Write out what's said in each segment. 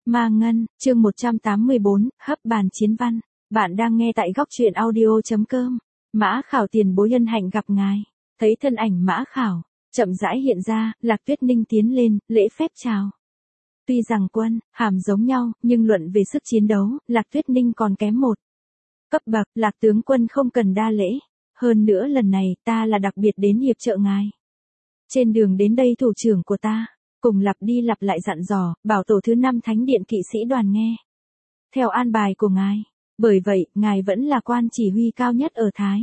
Ma Ngân, chương 184, hấp bàn chiến văn. Bạn đang nghe tại góc truyện audio.com. Mã Khảo tiền bối ân hạnh gặp ngài. Thấy thân ảnh Mã Khảo, chậm rãi hiện ra, Lạc Tuyết Ninh tiến lên, lễ phép chào. Tuy rằng quân, hàm giống nhau, nhưng luận về sức chiến đấu, Lạc Tuyết Ninh còn kém một cấp bậc. Lạc tướng quân không cần đa lễ. Hơn nữa lần này ta là đặc biệt đến hiệp trợ ngài. Trên đường đến đây thủ trưởng của ta cùng lặp đi lặp lại dặn dò, bảo tổ thứ 5 thánh điện kỵ sĩ đoàn nghe theo an bài của ngài. Bởi vậy, ngài vẫn là quan chỉ huy cao nhất ở Thái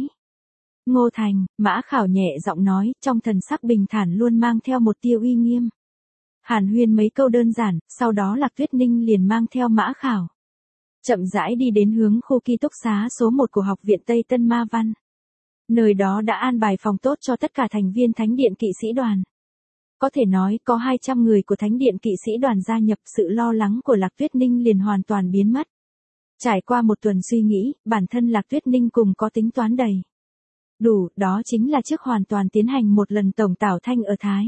Ngô Thành. Mã Khảo nhẹ giọng nói, trong thần sắc bình thản luôn mang theo một tia uy nghiêm. Hàn huyên mấy câu đơn giản, sau đó Lạc Tuyết Ninh liền mang theo Mã Khảo chậm rãi đi đến hướng khu ký túc xá số 1 của học viện Tây Tân Ma Văn. Nơi đó đã an bài phòng tốt cho tất cả thành viên thánh điện kỵ sĩ đoàn. Có thể nói có 200 người của thánh điện kỵ sĩ đoàn gia nhập, sự lo lắng của Lạc Tuyết Ninh liền hoàn toàn biến mất. Trải qua một tuần suy nghĩ, bản thân Lạc Tuyết Ninh cùng có tính toán đầy đủ, đó chính là trước hoàn toàn tiến hành một lần tổng tảo thanh ở Thái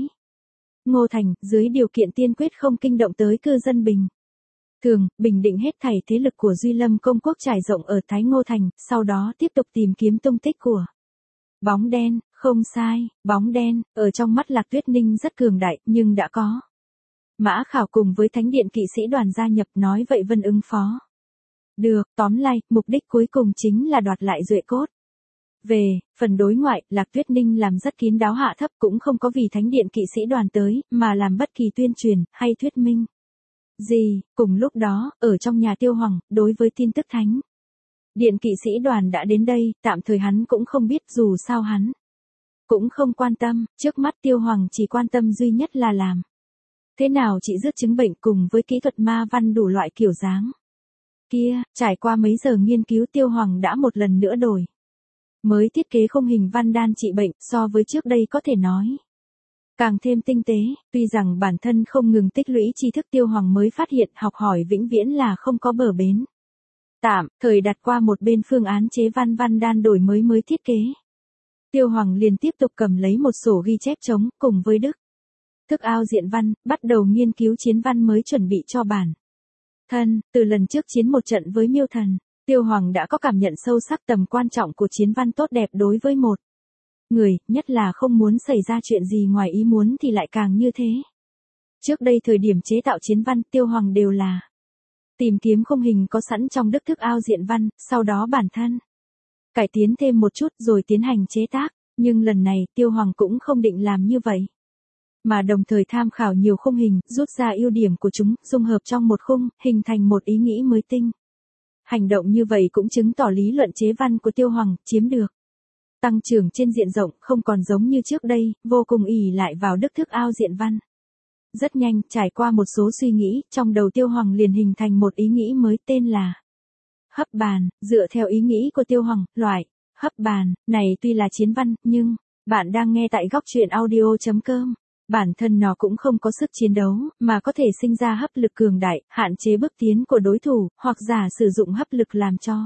Ngô Thành, dưới điều kiện tiên quyết không kinh động tới cư dân bình thường, bình định hết thảy thế lực của Duy Lâm công quốc trải rộng ở Thái Ngô Thành, sau đó tiếp tục tìm kiếm tung tích của bóng đen. Không sai, bóng đen, ở trong mắt Lạc Tuyết Ninh rất cường đại, nhưng đã có Mã Khảo cùng với thánh điện kỵ sĩ đoàn gia nhập, nói vậy vân ứng phó được. Tóm lại, mục đích cuối cùng chính là đoạt lại duệ cốt. Về phần đối ngoại, Lạc Tuyết Ninh làm rất kín đáo hạ thấp, cũng không có vì thánh điện kỵ sĩ đoàn tới, mà làm bất kỳ tuyên truyền, hay thuyết minh gì. Cùng lúc đó, ở trong nhà Tiêu Hoàng, đối với tin tức thánh điện kỵ sĩ đoàn đã đến đây, tạm thời hắn cũng không biết, dù sao hắn cũng không quan tâm. Trước mắt Tiêu Hoàng chỉ quan tâm duy nhất là làm thế nào trị dứt chứng bệnh cùng với kỹ thuật ma văn đủ loại kiểu dáng kia. Trải qua mấy giờ nghiên cứu, Tiêu Hoàng đã một lần nữa đổi mới thiết kế không hình văn đan trị bệnh, so với trước đây có thể nói càng thêm tinh tế. Tuy rằng bản thân không ngừng tích lũy tri thức, Tiêu Hoàng mới phát hiện học hỏi vĩnh viễn là không có bờ bến. Tạm thời đặt qua một bên phương án chế văn đan đổi mới thiết kế, Tiêu Hoàng liền tiếp tục cầm lấy một sổ ghi chép trống, cùng với thức ao diện văn, bắt đầu nghiên cứu chiến văn mới chuẩn bị cho bản thân. Từ lần trước chiến một trận với Miêu Thần, Tiêu Hoàng đã có cảm nhận sâu sắc tầm quan trọng của chiến văn tốt đẹp đối với một người, nhất là không muốn xảy ra chuyện gì ngoài ý muốn thì lại càng như thế. Trước đây thời điểm chế tạo chiến văn, Tiêu Hoàng đều là tìm kiếm không hình có sẵn trong thức ao diện văn, sau đó bản thân cải tiến thêm một chút rồi tiến hành chế tác. Nhưng lần này, Tiêu Hoàng cũng không định làm như vậy, mà đồng thời tham khảo nhiều khung hình, rút ra ưu điểm của chúng, dung hợp trong một khung, hình thành một ý nghĩ mới tinh. Hành động như vậy cũng chứng tỏ lý luận chế văn của Tiêu Hoàng chiếm được tăng trưởng trên diện rộng, không còn giống như trước đây, vô cùng ỷ lại vào thức ao diện văn. Rất nhanh, trải qua một số suy nghĩ, trong đầu Tiêu Hoàng liền hình thành một ý nghĩ mới, tên là hấp bàn. Dựa theo ý nghĩ của Tiêu Hoàng, loại hấp bàn này tuy là chiến văn, nhưng bạn đang nghe tại góc truyện audio.com. Bản thân nó cũng không có sức chiến đấu, mà có thể sinh ra hấp lực cường đại, hạn chế bước tiến của đối thủ, hoặc giả sử dụng hấp lực làm cho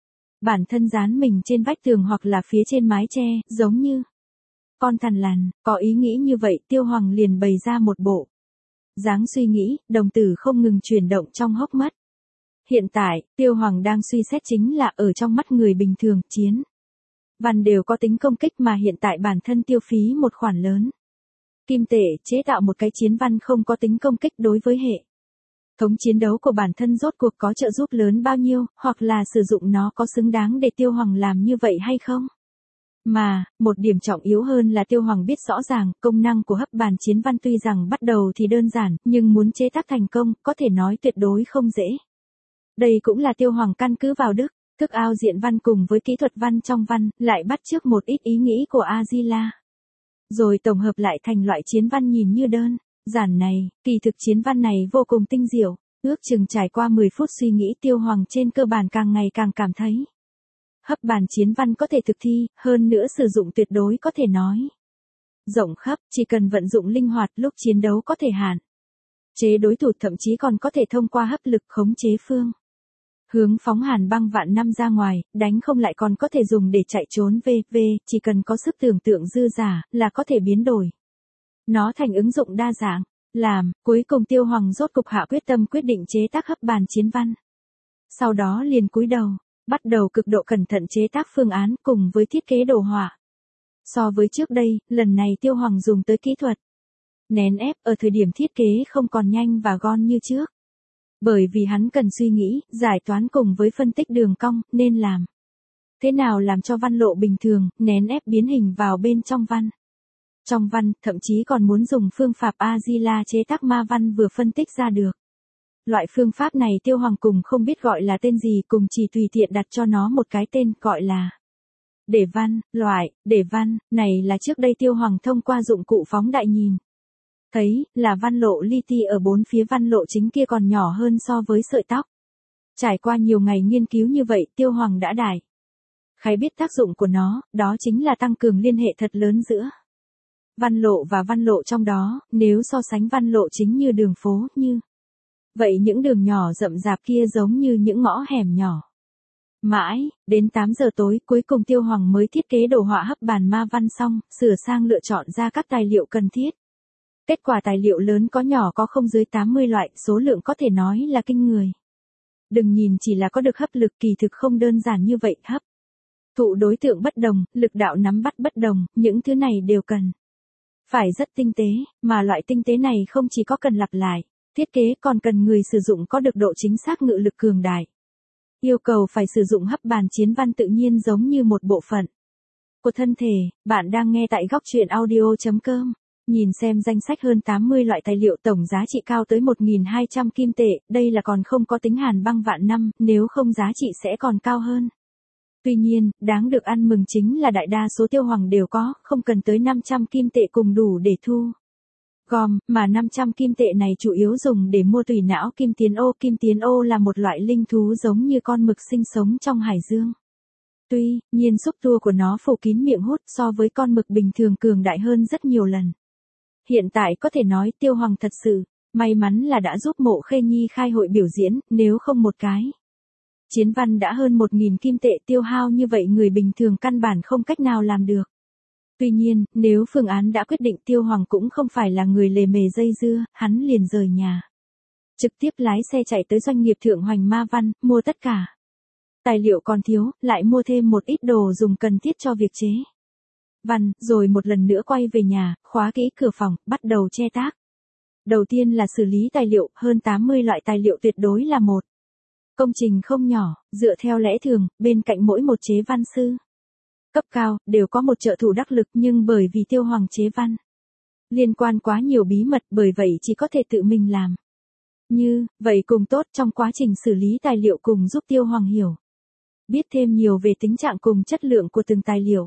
bản thân dán mình trên vách tường hoặc là phía trên mái che, giống như con thằn lằn. Có ý nghĩ như vậy, Tiêu Hoàng liền bày ra một bộ dáng suy nghĩ, đồng tử không ngừng chuyển động trong hốc mắt. Hiện tại, Tiêu Hoàng đang suy xét chính là ở trong mắt người bình thường, chiến văn đều có tính công kích, mà hiện tại bản thân tiêu phí một khoản lớn kim tệ chế tạo một cái chiến văn không có tính công kích, đối với hệ thống chiến đấu của bản thân rốt cuộc có trợ giúp lớn bao nhiêu, hoặc là sử dụng nó có xứng đáng để Tiêu Hoàng làm như vậy hay không. Mà, một điểm trọng yếu hơn là Tiêu Hoàng biết rõ ràng, công năng của hấp bàn chiến văn tuy rằng bắt đầu thì đơn giản, nhưng muốn chế tác thành công, có thể nói tuyệt đối không dễ. Đây cũng là Tiêu Hoàng căn cứ vào thức ao diện văn cùng với kỹ thuật văn trong văn, lại bắt chước một ít ý nghĩ của A-di-la, rồi tổng hợp lại thành loại chiến văn nhìn như đơn giản này. Kỳ thực chiến văn này vô cùng tinh diệu. Ước chừng trải qua 10 phút suy nghĩ, Tiêu Hoàng trên cơ bản càng ngày càng cảm thấy hấp bàn chiến văn có thể thực thi, hơn nữa sử dụng tuyệt đối có thể nói rộng khắp, chỉ cần vận dụng linh hoạt, lúc chiến đấu có thể hạn chế đối thủ, thậm chí còn có thể thông qua hấp lực khống chế phương hướng phóng hàn băng vạn năm ra ngoài, đánh không lại còn có thể dùng để chạy trốn. Chỉ cần có sức tưởng tượng dư giả, là có thể biến đổi nó thành ứng dụng đa dạng. làm, cuối cùng Tiêu Hoàng rốt cục hạ quyết tâm quyết định chế tác hấp bàn chiến văn. Sau đó liền cúi đầu, bắt đầu cực độ cẩn thận chế tác phương án cùng với thiết kế đồ họa. So với trước đây, lần này Tiêu Hoàng dùng tới kỹ thuật nén ép ở thời điểm thiết kế không còn nhanh và gọn như trước. Bởi vì hắn cần suy nghĩ, giải toán cùng với phân tích đường cong, nên làm thế nào làm cho văn lộ bình thường, nén ép biến hình vào bên trong văn. Trong văn, thậm chí còn muốn dùng phương pháp Agila chế tác ma văn vừa phân tích ra được. Loại phương pháp này Tiêu Hoàng cùng không biết gọi là tên gì, cùng chỉ tùy tiện đặt cho nó một cái tên gọi là để văn. Loại để văn này là trước đây Tiêu Hoàng thông qua dụng cụ phóng đại nhìn thấy là văn lộ li ti ở bốn phía văn lộ chính kia còn nhỏ hơn so với sợi tóc. Trải qua nhiều ngày nghiên cứu như vậy, Tiêu Hoàng đã đại khái biết tác dụng của nó, đó chính là tăng cường liên hệ thật lớn giữa văn lộ và văn lộ trong đó. Nếu so sánh văn lộ chính như đường phố như vậy, những đường nhỏ rậm rạp kia giống như những ngõ hẻm nhỏ. Mãi, đến 8 giờ tối, cuối cùng Tiêu Hoàng mới thiết kế đồ họa hấp bàn ma văn xong, sửa sang lựa chọn ra các tài liệu cần thiết. Kết quả tài liệu lớn có nhỏ có không dưới 80 loại, số lượng có thể nói là kinh người. Đừng nhìn chỉ là có được hấp lực, kỳ thực không đơn giản như vậy. Hấp thụ đối tượng bất đồng, lực đạo nắm bắt bất đồng, những thứ này đều cần phải rất tinh tế, mà loại tinh tế này không chỉ có cần lặp lại thiết kế, còn cần người sử dụng có được độ chính xác ngự lực cường đại. Yêu cầu phải sử dụng hấp bàn chiến văn tự nhiên giống như một bộ phận của thân thể. Bạn đang nghe tại góc truyện audio.com. Nhìn xem danh sách hơn 80 loại tài liệu tổng giá trị cao tới 1.200 kim tệ, đây là còn không có tính hàn băng vạn năm, nếu không giá trị sẽ còn cao hơn. Tuy nhiên, đáng được ăn mừng chính là đại đa số Tiêu Hoàng đều có, không cần tới 500 kim tệ cùng đủ để thu gom, mà 500 kim tệ này chủ yếu dùng để mua tùy não kim tiến ô. Kim tiến ô là một loại linh thú giống như con mực sinh sống trong hải dương. Tuy nhiên xúc tua của nó phủ kín miệng hút, so với con mực bình thường cường đại hơn rất nhiều lần. Hiện tại có thể nói Tiêu Hoàng thật sự may mắn là đã giúp Mộ Khê Nhi khai hội biểu diễn, nếu không một cái chiến văn đã hơn 1.000 kim tệ, tiêu hao như vậy người bình thường căn bản không cách nào làm được. Tuy nhiên, nếu phương án đã quyết định, Tiêu Hoàng cũng không phải là người lề mề dây dưa, hắn liền rời nhà, trực tiếp lái xe chạy tới doanh nghiệp Thượng Hoành Ma Văn, mua tất cả tài liệu còn thiếu, lại mua thêm một ít đồ dùng cần thiết cho việc chế văn, rồi một lần nữa quay về nhà, khóa kỹ cửa phòng, bắt đầu che tác. Đầu tiên là xử lý tài liệu, hơn 80 loại tài liệu tuyệt đối là một công trình không nhỏ. Dựa theo lẽ thường, bên cạnh mỗi một chế văn sư cấp cao, đều có một trợ thủ đắc lực, nhưng bởi vì Tiêu Hoàng chế văn liên quan quá nhiều bí mật, bởi vậy chỉ có thể tự mình làm. Như vậy cùng tốt, trong quá trình xử lý tài liệu cùng giúp Tiêu Hoàng hiểu biết thêm nhiều về tính trạng cùng chất lượng của từng tài liệu.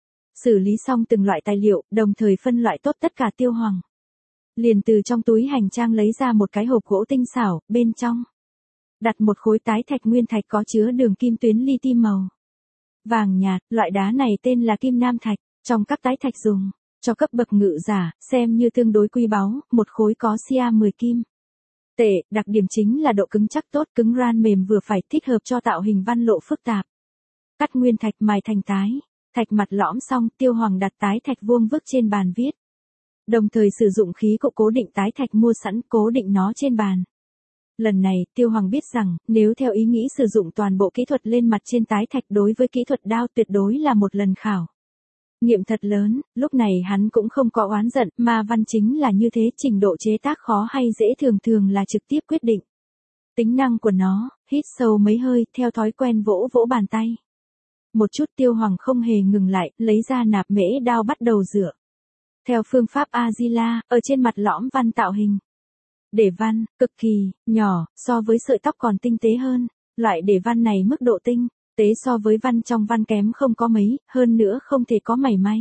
Xử lý xong từng loại tài liệu, đồng thời phân loại tốt tất cả, Tiêu Hoàng liền từ trong túi hành trang lấy ra một cái hộp gỗ tinh xảo, bên trong đặt một khối tái thạch nguyên thạch có chứa đường kim tuyến li ti màu vàng nhạt. Loại đá này tên là kim nam thạch, trong các tái thạch dùng cho cấp bậc ngự giả, xem như tương đối quý báu, một khối có sia 10 kim tệ. Đặc điểm chính là độ cứng chắc tốt, cứng ran mềm vừa phải, thích hợp cho tạo hình văn lộ phức tạp. Cắt nguyên thạch mài thành tái thạch mặt lõm xong, Tiêu Hoàng đặt tái thạch vuông vức trên bàn viết, đồng thời sử dụng khí cụ cố định tái thạch mua sẵn, cố định nó trên bàn. Lần này, Tiêu Hoàng biết rằng, nếu theo ý nghĩ sử dụng toàn bộ kỹ thuật lên mặt trên tái thạch đối với kỹ thuật đao tuyệt đối là một lần khảo nghiệm thật lớn. Lúc này hắn cũng không có oán giận, mà văn chính là như thế, trình độ chế tác khó hay dễ thường thường là trực tiếp quyết định tính năng của nó. Hít sâu mấy hơi, theo thói quen vỗ vỗ bàn tay một chút, Tiêu Hoàng không hề ngừng lại, lấy ra nạp mễ đao bắt đầu rửa. Theo phương pháp Agila, ở trên mặt lõm văn tạo hình để văn, cực kỳ nhỏ, so với sợi tóc còn tinh tế hơn. Loại để văn này mức độ tinh tế so với văn trong văn kém không có mấy, hơn nữa không thể có mảy may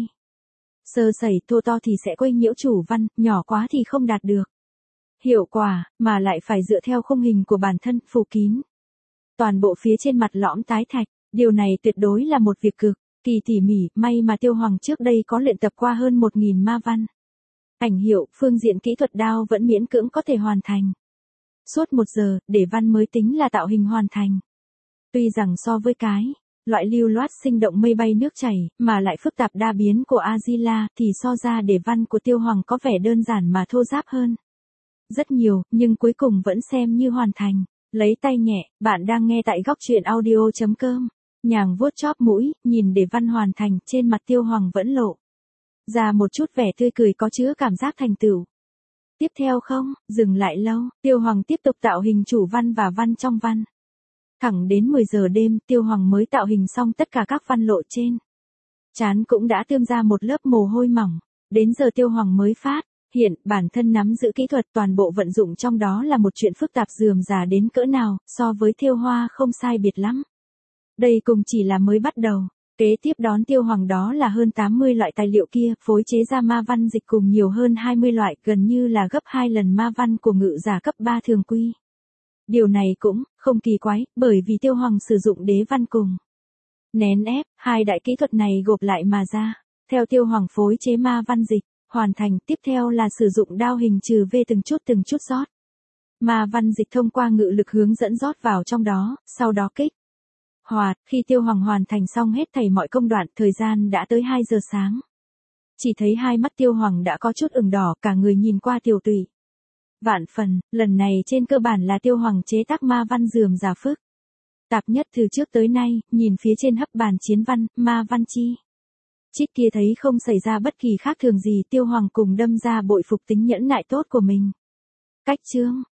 sơ sẩy, thô to thì sẽ quấy nhiễu chủ văn, nhỏ quá thì không đạt được hiệu quả, mà lại phải dựa theo khung hình của bản thân, phủ kín toàn bộ phía trên mặt lõm tái thạch. Điều này tuyệt đối là một việc cực kỳ tỉ mỉ, may mà Tiêu Hoàng trước đây có luyện tập qua hơn 1.000 ma văn. Ảnh hiệu, phương diện kỹ thuật đao vẫn miễn cưỡng có thể hoàn thành. Suốt 1 giờ, để văn mới tính là tạo hình hoàn thành. Tuy rằng so với cái loại lưu loát sinh động mây bay nước chảy, mà lại phức tạp đa biến của Agila, thì so ra để văn của Tiêu Hoàng có vẻ đơn giản mà thô ráp hơn. rất nhiều, nhưng cuối cùng vẫn xem như hoàn thành. Lấy tay nhẹ, bạn đang nghe tại góc truyện audio.com. Nhàng vuốt chóp mũi, nhìn để văn hoàn thành, trên mặt Tiêu Hoàng vẫn lộ ra một chút vẻ tươi cười có chứa cảm giác thành tựu. Tiếp theo không, dừng lại lâu, Tiêu Hoàng tiếp tục tạo hình chủ văn và văn trong văn. Thẳng đến 10 giờ đêm, Tiêu Hoàng mới tạo hình xong tất cả các văn lộ trên. Trán cũng đã tươm ra một lớp mồ hôi mỏng. Đến giờ Tiêu Hoàng mới phát hiện bản thân nắm giữ kỹ thuật toàn bộ vận dụng trong đó là một chuyện phức tạp rườm rà đến cỡ nào, so với thêu hoa không sai biệt lắm. Đây cùng chỉ là mới bắt đầu. Kế tiếp đón Tiêu Hoàng đó là hơn 80 loại tài liệu kia, phối chế ra ma văn dịch cùng nhiều hơn 20 loại, gần như là gấp 2 lần ma văn của ngự giả cấp 3 thường quy. Điều này cũng không kỳ quái, bởi vì Tiêu Hoàng sử dụng đế văn cùng nén ép, hai đại kỹ thuật này gộp lại mà ra. Theo Tiêu Hoàng phối chế ma văn dịch, hoàn thành, tiếp theo là sử dụng đao hình trừ V từng chút rót. Ma văn dịch thông qua ngự lực hướng dẫn rót vào trong đó, sau đó kích hoạt. Khi Tiêu Hoàng hoàn thành xong hết thảy mọi công đoạn, thời gian đã tới 2 giờ sáng. Chỉ thấy hai mắt Tiêu Hoàng đã có chút ửng đỏ, cả người nhìn qua tiểu tụy vạn phần. Lần này trên cơ bản là Tiêu Hoàng chế tác ma văn rườm rà phức tạp nhất từ trước tới nay. Nhìn phía trên hấp bàn chiến văn, ma văn chi chít kia thấy không xảy ra bất kỳ khác thường gì, Tiêu Hoàng cùng đâm ra bội phục tính nhẫn nại tốt của mình. Cách chương